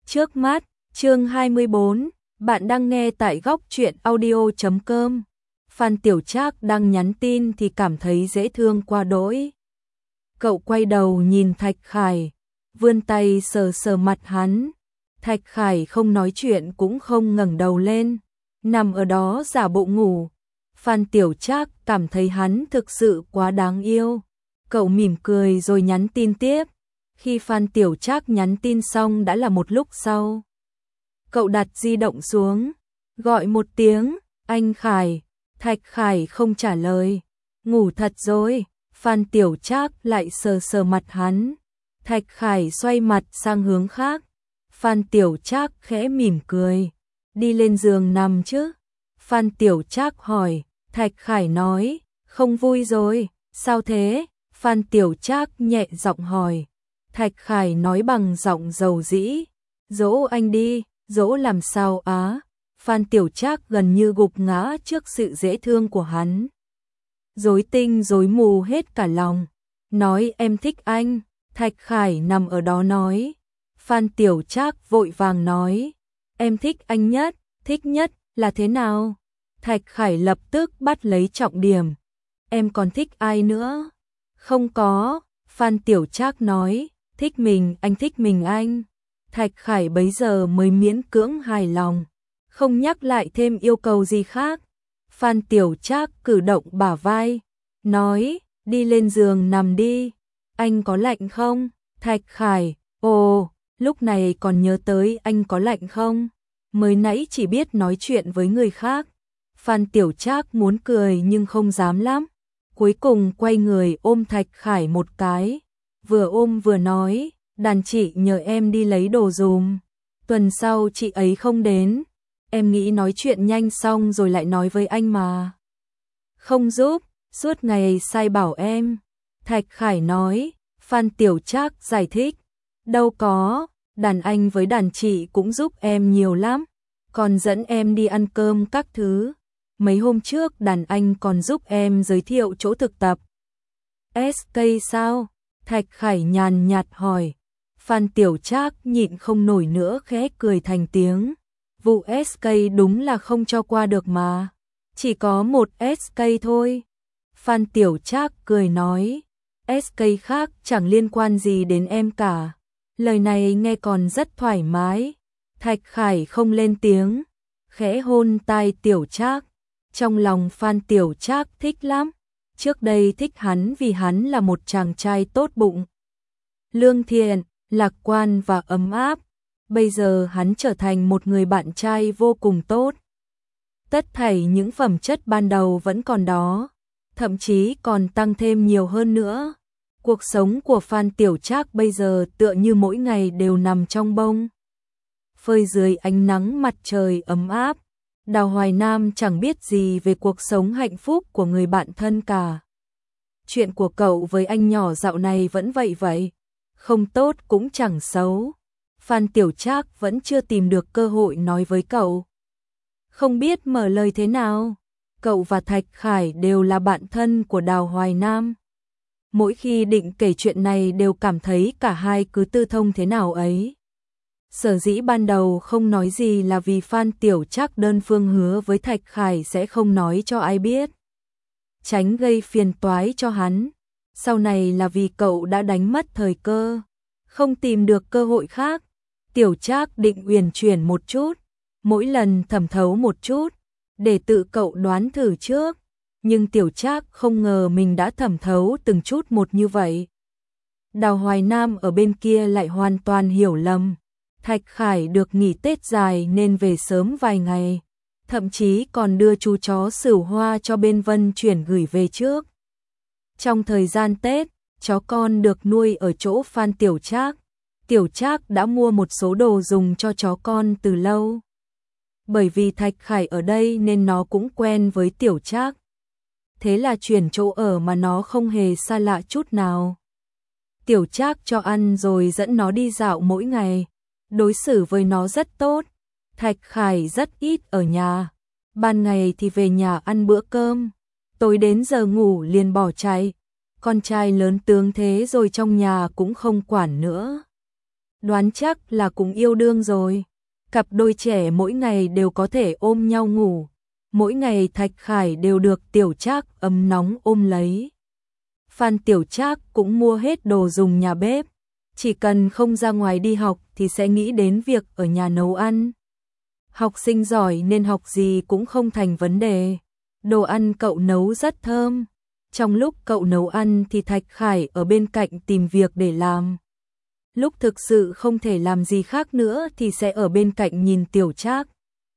Trước mắt, chương 24, bạn đang nghe tại góc truyện audio.com. Phan Tiểu Trác đang nhắn tin thì cảm thấy dễ thương quá đỗi. Cậu quay đầu nhìn Thạch Khải, vươn tay sờ sờ mặt hắn. Thạch Khải không nói chuyện cũng không ngẩng đầu lên, nằm ở đó giả bộ ngủ. Phan Tiểu Trác cảm thấy hắn thực sự quá đáng yêu. Cậu mỉm cười rồi nhắn tin tiếp. Khi Phan Tiểu Trác nhắn tin xong đã là một lúc sau. Cậu đặt di động xuống, gọi một tiếng, anh Khải. Thạch Khải không trả lời. Ngủ thật rồi. Phan Tiểu Trác lại sờ sờ mặt hắn. Thạch Khải xoay mặt sang hướng khác. Phan Tiểu Trác khẽ mỉm cười. Đi lên giường nằm chứ? Phan Tiểu Trác hỏi. Thạch Khải nói, không vui rồi. Sao thế? Phan Tiểu Trác nhẹ giọng hỏi. Thạch Khải nói bằng giọng dầu dĩ. Dỗ anh đi. Dỗ làm sao á? Phan Tiểu Trác gần như gục ngã trước sự dễ thương của hắn. Rối tinh rối mù hết cả lòng. Nói em thích anh. Thạch Khải nằm ở đó nói. Phan Tiểu Trác vội vàng nói. Em thích anh thích nhất là thế nào? Thạch Khải lập tức bắt lấy trọng điểm. Em còn thích ai nữa? Không có. Phan Tiểu Trác nói. Thích mình, anh thích mình anh. Thạch Khải bấy giờ mới miễn cưỡng hài lòng. Không nhắc lại thêm yêu cầu gì khác. Phan Tiểu Trác cử động bả vai. Nói, đi lên giường nằm đi. Anh có lạnh không? Thạch Khải, ồ, lúc này còn nhớ tới anh có lạnh không? Mới nãy chỉ biết nói chuyện với người khác. Phan Tiểu Trác muốn cười nhưng không dám lắm. Cuối cùng quay người ôm Thạch Khải một cái. Vừa ôm vừa nói, đàn chị nhờ em đi lấy đồ dùm. Tuần sau chị ấy không đến. Em nghĩ nói chuyện nhanh xong rồi lại nói với anh mà. Không giúp, suốt ngày sai bảo em. Thạch Khải nói. Phan Tiểu Trác giải thích. Đâu có, đàn anh với đàn chị cũng giúp em nhiều lắm. Còn dẫn em đi ăn cơm các thứ. Mấy hôm trước đàn anh còn giúp em giới thiệu chỗ thực tập. SK sao? Thạch Khải nhàn nhạt hỏi. Phan Tiểu Trác nhịn không nổi nữa khẽ cười thành tiếng. Vụ SK đúng là không cho qua được mà. Chỉ có một SK thôi. Phan Tiểu Trác cười nói. SK khác chẳng liên quan gì đến em cả. Lời này nghe còn rất thoải mái. Thạch Khải không lên tiếng. Khẽ hôn tai Tiểu Trác. Trong lòng Phan Tiểu Trác thích lắm. Trước đây thích hắn vì hắn là một chàng trai tốt bụng, lương thiện, lạc quan và ấm áp. Bây giờ hắn trở thành một người bạn trai vô cùng tốt. Tất thảy những phẩm chất ban đầu vẫn còn đó, thậm chí còn tăng thêm nhiều hơn nữa. Cuộc sống của Phan Tiểu Trác bây giờ tựa như mỗi ngày đều nằm trong bông phơi dưới ánh nắng mặt trời ấm áp. Đào Hoài Nam chẳng biết gì về cuộc sống hạnh phúc của người bạn thân cả. Chuyện của cậu với anh nhỏ dạo này vẫn vậy, không tốt cũng chẳng xấu. Phan Tiểu Trác vẫn chưa tìm được cơ hội nói với cậu. Không biết mở lời thế nào. Cậu và Thạch Khải đều là bạn thân của Đào Hoài Nam. Mỗi khi định kể chuyện này đều cảm thấy cả hai cứ tư thông thế nào ấy. Sở dĩ ban đầu không nói gì là vì Phan Tiểu Trác đơn phương hứa với Thạch Khải sẽ không nói cho ai biết, tránh gây phiền toái cho hắn. Sau này là vì cậu đã đánh mất thời cơ, không tìm được cơ hội khác. Tiểu Trác định uyển chuyển một chút, mỗi lần thẩm thấu một chút, để tự cậu đoán thử trước. Nhưng Tiểu Trác không ngờ mình đã thẩm thấu từng chút một như vậy. Đào Hoài Nam ở bên kia lại hoàn toàn hiểu lầm. Thạch Khải được nghỉ Tết dài nên về sớm vài ngày, thậm chí còn đưa chú chó Sửu Hoa cho bên Vân chuyển gửi về trước. Trong thời gian Tết, chó con được nuôi ở chỗ Phan Tiểu Trác. Tiểu Trác đã mua một số đồ dùng cho chó con từ lâu. Bởi vì Thạch Khải ở đây nên nó cũng quen với Tiểu Trác. Thế là chuyển chỗ ở mà nó không hề xa lạ chút nào. Tiểu Trác cho ăn rồi dẫn nó đi dạo mỗi ngày. Đối xử với nó rất tốt. Thạch Khải rất ít ở nhà. Ban ngày thì về nhà ăn bữa cơm. Tối đến giờ ngủ liền bỏ chạy. Con trai lớn tướng thế rồi trong nhà cũng không quản nữa. đoán chắc là cũng yêu đương rồi. Cặp đôi trẻ mỗi ngày đều có thể ôm nhau ngủ, mỗi ngày Thạch Khải đều được Tiểu Trác ấm nóng ôm lấy. Phan Tiểu Trác cũng mua hết đồ dùng nhà bếp, chỉ cần không ra ngoài đi học thì sẽ nghĩ đến việc ở nhà nấu ăn. Học sinh giỏi nên học gì cũng không thành vấn đề. Đồ ăn cậu nấu rất thơm. Trong lúc cậu nấu ăn thì Thạch Khải ở bên cạnh tìm việc để làm. Lúc thực sự không thể làm gì khác nữa thì sẽ ở bên cạnh nhìn Tiểu Trác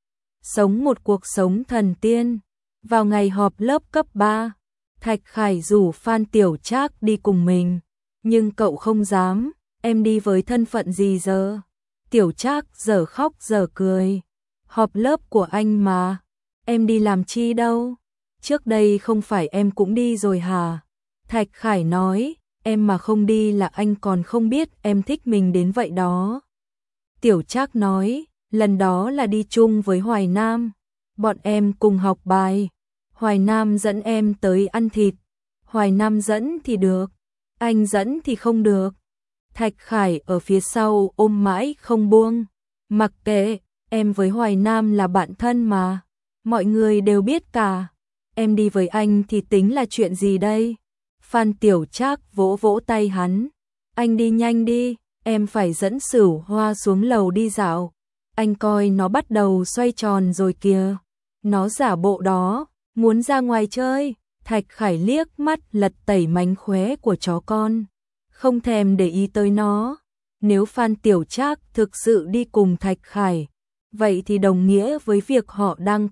sống một cuộc sống thần tiên. Vào ngày họp lớp cấp 3, Thạch Khải rủ Phan Tiểu Trác đi cùng mình, nhưng cậu không dám. Em đi với thân phận gì giờ? Tiểu Trác giờ khóc giờ cười. Họp lớp của anh mà, em đi làm chi đâu? Trước đây không phải em cũng đi rồi hả? Thạch Khải nói, em mà không đi là anh còn không biết em thích mình đến vậy đó. Tiểu Trác nói, lần đó là đi chung với Hoài Nam, bọn em cùng học bài. Hoài Nam dẫn em tới ăn thịt. Hoài Nam dẫn thì được, anh dẫn thì không được. Thạch Khải ở phía sau ôm mãi không buông. Mặc kệ, em với Hoài Nam là bạn thân mà, mọi người đều biết cả. Em đi với anh thì tính là chuyện gì đây? Phan Tiểu Trác vỗ vỗ tay hắn. Anh đi nhanh đi, em phải dẫn Sửu Hoa xuống lầu đi dạo. Anh coi nó bắt đầu xoay tròn rồi kìa. Nó giả bộ đó, muốn ra ngoài chơi. Thạch Khải liếc mắt lật tẩy mánh khóe của chó con, không thèm để ý tới nó. Nếu Phan Tiểu Trác thực sự đi cùng Thạch Khải, vậy thì đồng nghĩa với việc họ đang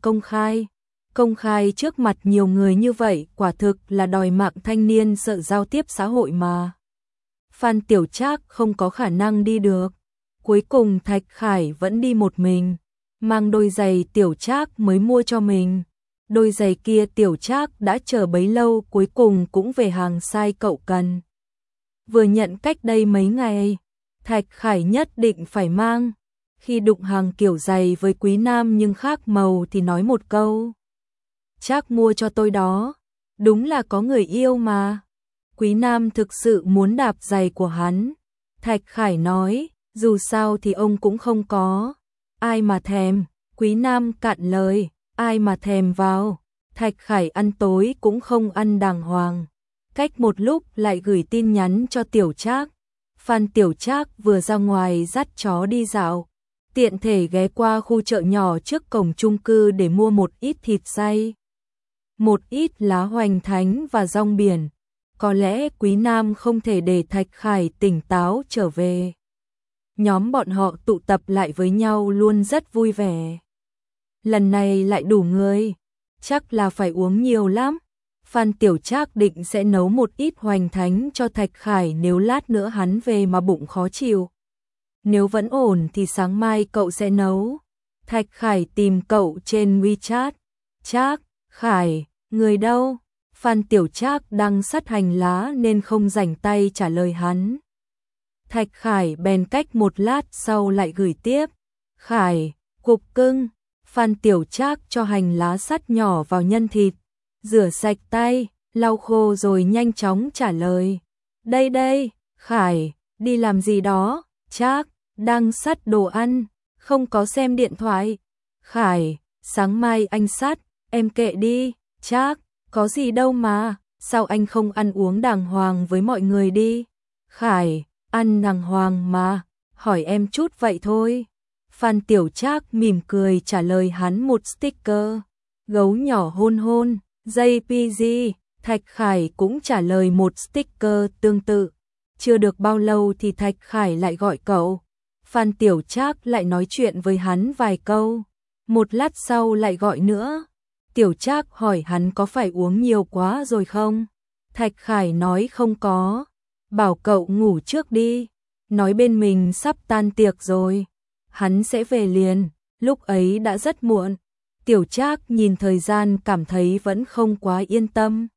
công khai trước mặt nhiều người như vậy, quả thực là đòi mạng thanh niên sợ giao tiếp xã hội mà. Phan Tiểu Trác không có khả năng đi được. Cuối cùng Thạch Khải vẫn đi một mình, mang đôi giày Tiểu Trác mới mua cho mình. Đôi giày kia Tiểu Trác đã chờ bấy lâu, cuối cùng cũng về hàng size cậu cần. Vừa nhận cách đây mấy ngày, Thạch Khải nhất định phải mang. Khi đụng hàng kiểu giày với Quý Nam nhưng khác màu thì nói một câu. Trác mua cho tôi đó, đúng là có người yêu mà. Quý Nam thực sự muốn đạp giày của hắn. Thạch Khải nói, dù sao thì ông cũng không có. Ai mà thèm, Quý Nam cạn lời, ai mà thèm vào. Thạch Khải ăn tối cũng không ăn đàng hoàng. Cách một lúc lại gửi tin nhắn cho Tiểu Trác. Phan Tiểu Trác vừa ra ngoài dắt chó đi dạo, tiện thể ghé qua khu chợ nhỏ trước cổng chung cư để mua một ít thịt xay, một ít lá hoành thánh và rong biển. Có lẽ Quý Nam không thể để Thạch Khải tỉnh táo trở về. Nhóm bọn họ tụ tập lại với nhau luôn rất vui vẻ. Lần này lại đủ người, chắc là phải uống nhiều lắm. Phan Tiểu Trác định sẽ nấu một ít hoành thánh cho Thạch Khải nếu lát nữa hắn về mà bụng khó chịu. Nếu vẫn ổn thì sáng mai cậu sẽ nấu. Thạch Khải tìm cậu trên WeChat. Trác, Khải, người đâu? Phan Tiểu Trác đang sắt hành lá nên không rảnh tay trả lời hắn. Thạch Khải bèn cách một lát sau lại gửi tiếp. Khải, cục cưng. Phan Tiểu Trác cho hành lá sắt nhỏ vào nhân thịt, rửa sạch tay, lau khô rồi nhanh chóng trả lời. Đây đây, Khải, đi làm gì đó? Trác, đang sắt đồ ăn, không có xem điện thoại. Khải, sáng mai anh sắt, em kệ đi. Trác, có gì đâu mà, sao anh không ăn uống đàng hoàng với mọi người đi? Khải, ăn đàng hoàng mà, hỏi em chút vậy thôi. Phan Tiểu Trác mỉm cười trả lời hắn một sticker, gấu nhỏ hôn hôn, JPG. Thạch Khải cũng trả lời một sticker tương tự. Chưa được bao lâu thì Thạch Khải lại gọi cậu. Phan Tiểu Trác lại nói chuyện với hắn vài câu. Một lát sau lại gọi nữa. Tiểu Trác hỏi hắn có phải uống nhiều quá rồi không? Thạch Khải nói không có, bảo cậu ngủ trước đi, nói bên mình sắp tan tiệc rồi, hắn sẽ về liền. Lúc ấy đã rất muộn. Tiểu Trác nhìn thời gian cảm thấy vẫn không quá yên tâm.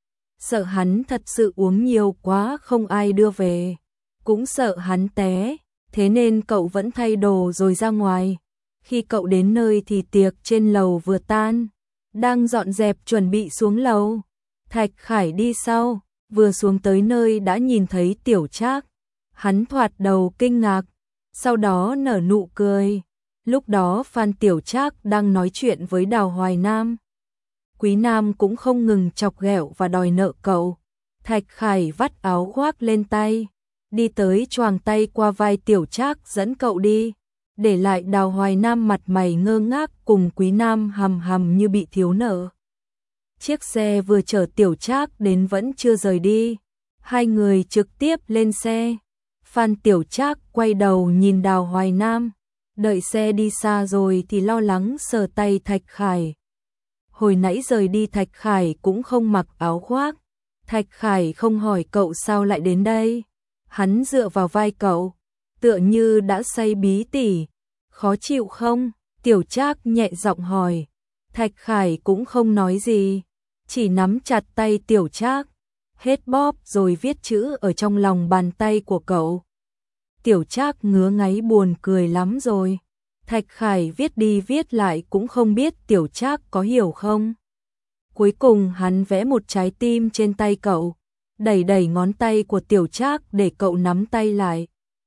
Sợ hắn thật sự uống nhiều quá không ai đưa về, cũng sợ hắn té, thế nên cậu vẫn thay đồ rồi ra ngoài. Khi cậu đến nơi thì tiệc trên lầu vừa tan, đang dọn dẹp chuẩn bị xuống lầu. Thạch Khải đi sau, vừa xuống tới nơi đã nhìn thấy Tiểu Trác. Hắn thoạt đầu kinh ngạc, sau đó nở nụ cười. Lúc đó Phan Tiểu Trác đang nói chuyện với Đào Hoài Nam. Quý Nam cũng không ngừng chọc ghẹo và đòi nợ cậu. Thạch Khải vắt áo khoác lên tay, đi tới choàng tay qua vai Tiểu Trác dẫn cậu đi, để lại Đào Hoài Nam mặt mày ngơ ngác cùng Quý Nam hầm hầm như bị thiếu nợ. Chiếc xe vừa chở Tiểu Trác đến vẫn chưa rời đi, hai người trực tiếp lên xe. Phan Tiểu Trác quay đầu nhìn Đào Hoài Nam, đợi xe đi xa rồi thì lo lắng sờ tay Thạch Khải. Hồi nãy rời đi Thạch Khải cũng không mặc áo khoác. Thạch Khải không hỏi cậu sao lại đến đây. Hắn dựa vào vai cậu, tựa như đã say bí tỉ. Khó chịu không? Tiểu Trác nhẹ giọng hỏi. Thạch Khải cũng không nói gì, chỉ nắm chặt tay Tiểu Trác, hết bóp rồi viết chữ ở trong lòng bàn tay của cậu. Tiểu Trác ngứa ngáy buồn cười lắm rồi. Thạch Khải viết đi viết lại cũng không biết Tiểu Trác có hiểu không. Cuối cùng hắn vẽ một trái tim trên tay cậu, đẩy đẩy ngón tay của Tiểu Trác để cậu nắm tay lại.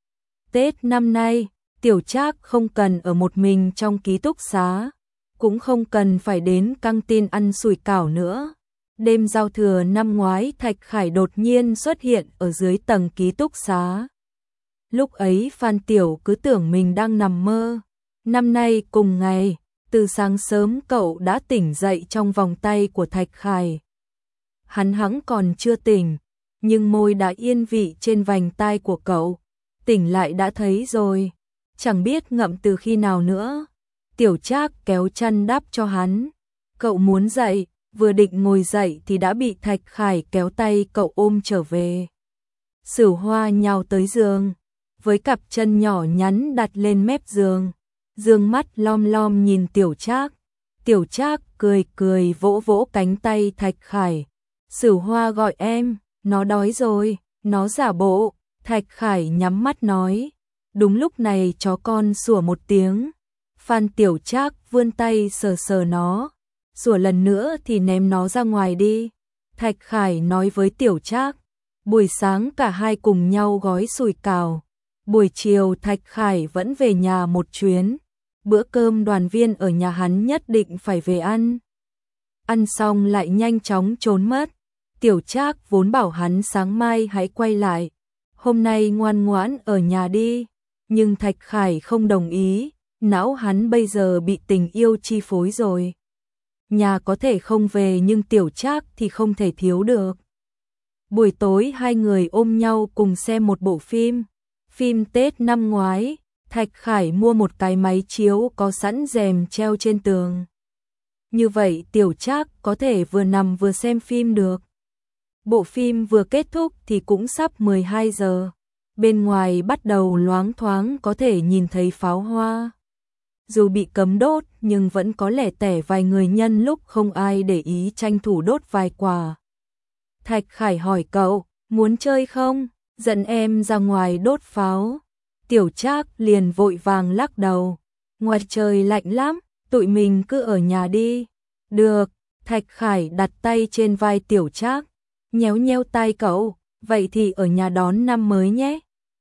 Tết năm nay, Tiểu Trác không cần ở một mình trong ký túc xá, cũng không cần phải đến căng tin ăn sủi cảo nữa. Đêm giao thừa năm ngoái Thạch Khải đột nhiên xuất hiện ở dưới tầng ký túc xá. Lúc ấy Phan Tiểu cứ tưởng mình đang nằm mơ. Năm nay cùng ngày, từ sáng sớm cậu đã tỉnh dậy trong vòng tay của Thạch Khải. Hắn hẵng còn chưa tỉnh, nhưng môi đã yên vị trên vành tai của cậu. Tỉnh lại đã thấy rồi, chẳng biết ngậm từ khi nào nữa. Tiểu Trác kéo chăn đắp cho hắn. Cậu muốn dậy, vừa định ngồi dậy thì đã bị Thạch Khải kéo tay cậu ôm trở về. Sửu Hoa nhào tới giường, với cặp chân nhỏ nhắn đặt lên mép giường, dương mắt lom lom nhìn Tiểu Trác. Tiểu Trác cười cười vỗ vỗ cánh tay Thạch Khải. Sửu Hoa gọi em, nó đói rồi, nó giả bộ. Thạch Khải nhắm mắt nói. Đúng lúc này chó con sủa một tiếng. Phan Tiểu Trác vươn tay sờ sờ nó, sủa lần nữa thì ném nó ra ngoài đi. Thạch Khải nói với Tiểu Trác. Buổi sáng cả hai cùng nhau gói sủi cảo. Buổi chiều Thạch Khải vẫn về nhà một chuyến. Bữa cơm đoàn viên ở nhà hắn nhất định phải về ăn. Ăn xong lại nhanh chóng trốn mất. Tiểu Trác vốn bảo hắn sáng mai hãy quay lại, hôm nay ngoan ngoãn ở nhà đi. Nhưng Thạch Khải không đồng ý, não hắn bây giờ bị tình yêu chi phối rồi. Nhà có thể không về nhưng Tiểu Trác thì không thể thiếu được. Buổi tối hai người ôm nhau cùng xem một bộ phim. Phim Tết năm ngoái, Thạch Khải mua một cái máy chiếu có sẵn rèm treo trên tường. Như vậy Tiểu Trác có thể vừa nằm vừa xem phim được. Bộ phim vừa kết thúc thì cũng sắp 12 giờ. Bên ngoài bắt đầu loáng thoáng có thể nhìn thấy pháo hoa. Dù bị cấm đốt nhưng vẫn có lẻ tẻ vài người nhân lúc không ai để ý tranh thủ đốt vài quả. Thạch Khải hỏi cậu, muốn chơi không? Dẫn em ra ngoài đốt pháo. Tiểu Trác liền vội vàng lắc đầu. Ngoài trời lạnh lắm, tụi mình cứ ở nhà đi. Được, Thạch Khải đặt tay trên vai Tiểu Trác, nhéo nhéo tay cậu, vậy thì ở nhà đón năm mới nhé.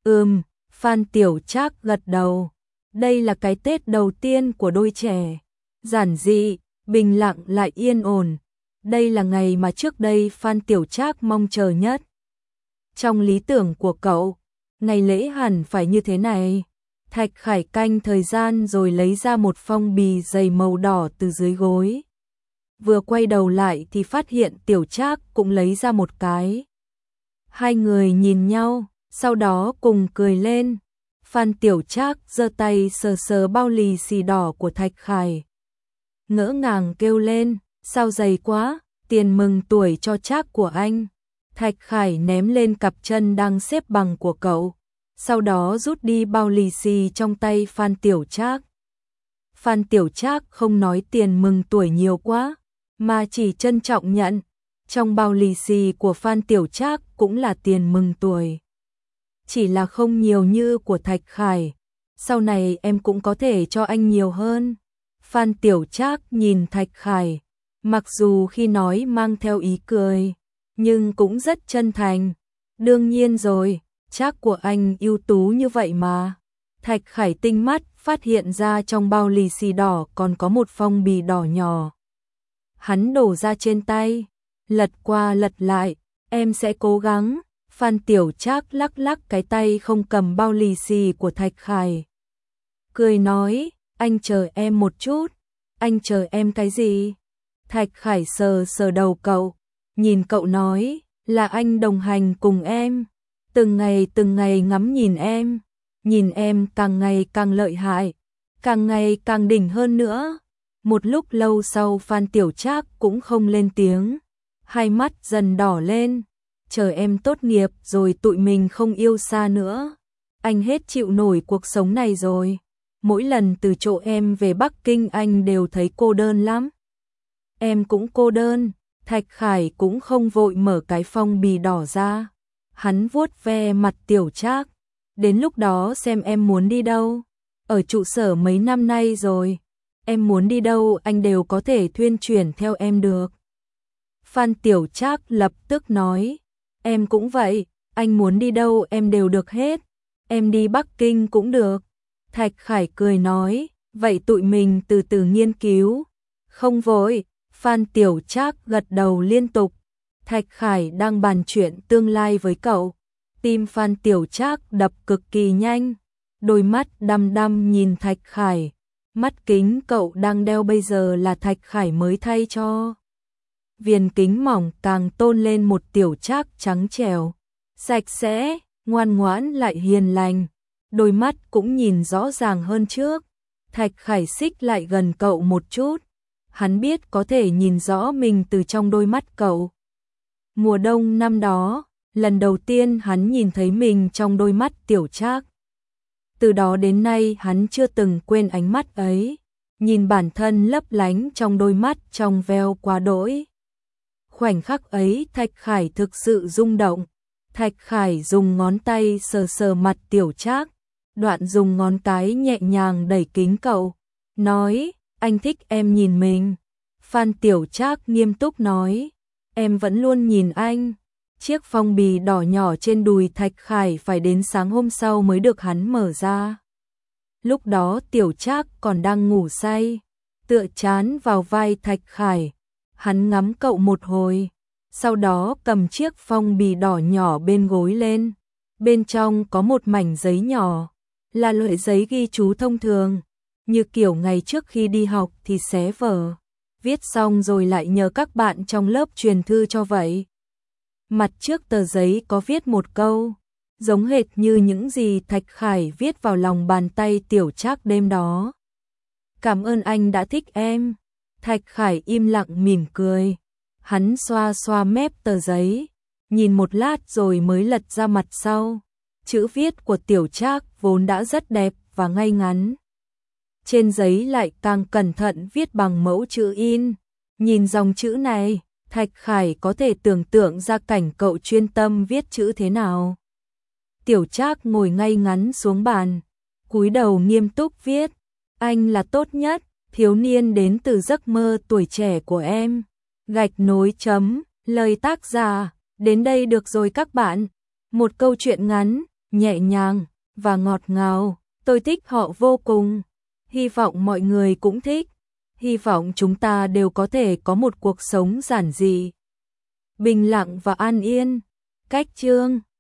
Phan Tiểu Trác gật đầu. Đây là cái Tết đầu tiên của đôi trẻ. Giản dị, bình lặng lại yên ổn. Đây là ngày mà trước đây Phan Tiểu Trác mong chờ nhất. Trong lý tưởng của cậu, ngày lễ hẳn phải như thế này. Thạch Khải canh thời gian rồi lấy ra một phong bì dày màu đỏ từ dưới gối. Vừa quay đầu lại thì phát hiện Tiểu Trác cũng lấy ra một cái. Hai người nhìn nhau, sau đó cùng cười lên. Phan Tiểu Trác giơ tay sờ sờ bao lì xì đỏ của Thạch Khải. Ngỡ ngàng kêu lên, sao dày quá, tiền mừng tuổi cho Trác của anh. Thạch Khải ném lên cặp chân đang xếp bằng của cậu, sau đó rút đi bao lì xì trong tay Phan Tiểu Trác. Phan Tiểu Trác không nói tiền mừng tuổi nhiều quá, mà chỉ trân trọng nhận. Trong bao lì xì của Phan Tiểu Trác cũng là tiền mừng tuổi. Chỉ là không nhiều như của Thạch Khải. Sau này em cũng có thể cho anh nhiều hơn. Phan Tiểu Trác nhìn Thạch Khải, mặc dù khi nói mang theo ý cười, nhưng cũng rất chân thành. Đương nhiên rồi, Trác của anh ưu tú như vậy mà. Thạch Khải tinh mắt phát hiện ra trong bao lì xì đỏ còn có một phong bì đỏ nhỏ. Hắn đổ ra trên tay, lật qua lật lại, em sẽ cố gắng. Phan Tiểu Trác lắc lắc cái tay không cầm bao lì xì của Thạch Khải. Cười nói, anh chờ em một chút. Anh chờ em cái gì? Thạch Khải sờ sờ đầu cậu, nhìn cậu nói, là anh đồng hành cùng em. Từng ngày ngắm nhìn em càng ngày càng lợi hại, càng ngày càng đỉnh hơn nữa. Một lúc lâu sau Phan Tiểu Trác cũng không lên tiếng, hai mắt dần đỏ lên. Chờ em tốt nghiệp rồi tụi mình không yêu xa nữa. Anh hết chịu nổi cuộc sống này rồi. Mỗi lần từ chỗ em về Bắc Kinh anh đều thấy cô đơn lắm. Em cũng cô đơn. Thạch Khải cũng không vội mở cái phong bì đỏ ra. Hắn vuốt ve mặt Tiểu Trác. Đến lúc đó xem em muốn đi đâu. Ở trụ sở mấy năm nay rồi. Em muốn đi đâu anh đều có thể thuyên chuyển theo em được. Phan Tiểu Trác lập tức nói. Em cũng vậy, anh muốn đi đâu em đều được hết. Em đi Bắc Kinh cũng được. Thạch Khải cười nói, vậy tụi mình từ từ nghiên cứu. Không vội. Phan Tiểu Trác gật đầu liên tục. Thạch Khải đang bàn chuyện tương lai với cậu. Tim Phan Tiểu Trác đập cực kỳ nhanh. Đôi mắt đăm đăm nhìn Thạch Khải. Mắt kính cậu đang đeo bây giờ là Thạch Khải mới thay cho. Viền kính mỏng càng tôn lên một Tiểu Trác trắng trẻo, sạch sẽ, ngoan ngoãn lại hiền lành. Đôi mắt cũng nhìn rõ ràng hơn trước. Thạch Khải xích lại gần cậu một chút. Hắn biết có thể nhìn rõ mình từ trong đôi mắt cậu. Mùa đông năm đó, lần đầu tiên hắn nhìn thấy mình trong đôi mắt Tiểu Trác. Từ đó đến nay hắn chưa từng quên ánh mắt ấy. Nhìn bản thân lấp lánh trong đôi mắt trong veo quá đỗi. Khoảnh khắc ấy Thạch Khải thực sự rung động. Thạch Khải dùng ngón tay sờ sờ mặt Tiểu Trác, đoạn dùng ngón cái nhẹ nhàng đẩy kính cậu, nói, anh thích em nhìn mình. Phan Tiểu Trác nghiêm túc nói, em vẫn luôn nhìn anh. Chiếc phong bì đỏ nhỏ trên đùi Thạch Khải phải đến sáng hôm sau mới được hắn mở ra. Lúc đó Tiểu Trác còn đang ngủ say, tựa chán vào vai Thạch Khải. Hắn ngắm cậu một hồi, sau đó cầm chiếc phong bì đỏ nhỏ bên gối lên. Bên trong có một mảnh giấy nhỏ, là loại giấy ghi chú thông thường, như kiểu ngày trước khi đi học thì xé vở, viết xong rồi lại nhờ các bạn trong lớp truyền thư cho vậy. Mặt trước tờ giấy có viết một câu, giống hệt như những gì Thạch Khải viết vào lòng bàn tay Tiểu Trác đêm đó. Cảm ơn anh đã thích em. Thạch Khải im lặng mỉm cười. Hắn xoa xoa mép tờ giấy, nhìn một lát rồi mới lật ra mặt sau. Chữ viết của Tiểu Trác vốn đã rất đẹp và ngay ngắn. Trên giấy lại càng cẩn thận viết bằng mẫu chữ in. Nhìn dòng chữ này, Thạch Khải có thể tưởng tượng ra cảnh cậu chuyên tâm viết chữ thế nào. Tiểu Trác ngồi ngay ngắn xuống bàn, cúi đầu nghiêm túc viết. Anh là tốt nhất, thiếu niên đến từ giấc mơ tuổi trẻ của em. Gạch nối chấm, lời tác giả. Đến đây được rồi các bạn. Một câu chuyện ngắn, nhẹ nhàng và ngọt ngào. Tôi thích họ vô cùng. Hy vọng mọi người cũng thích. Hy vọng chúng ta đều có thể có một cuộc sống giản dị, bình lặng và an yên. Cách chương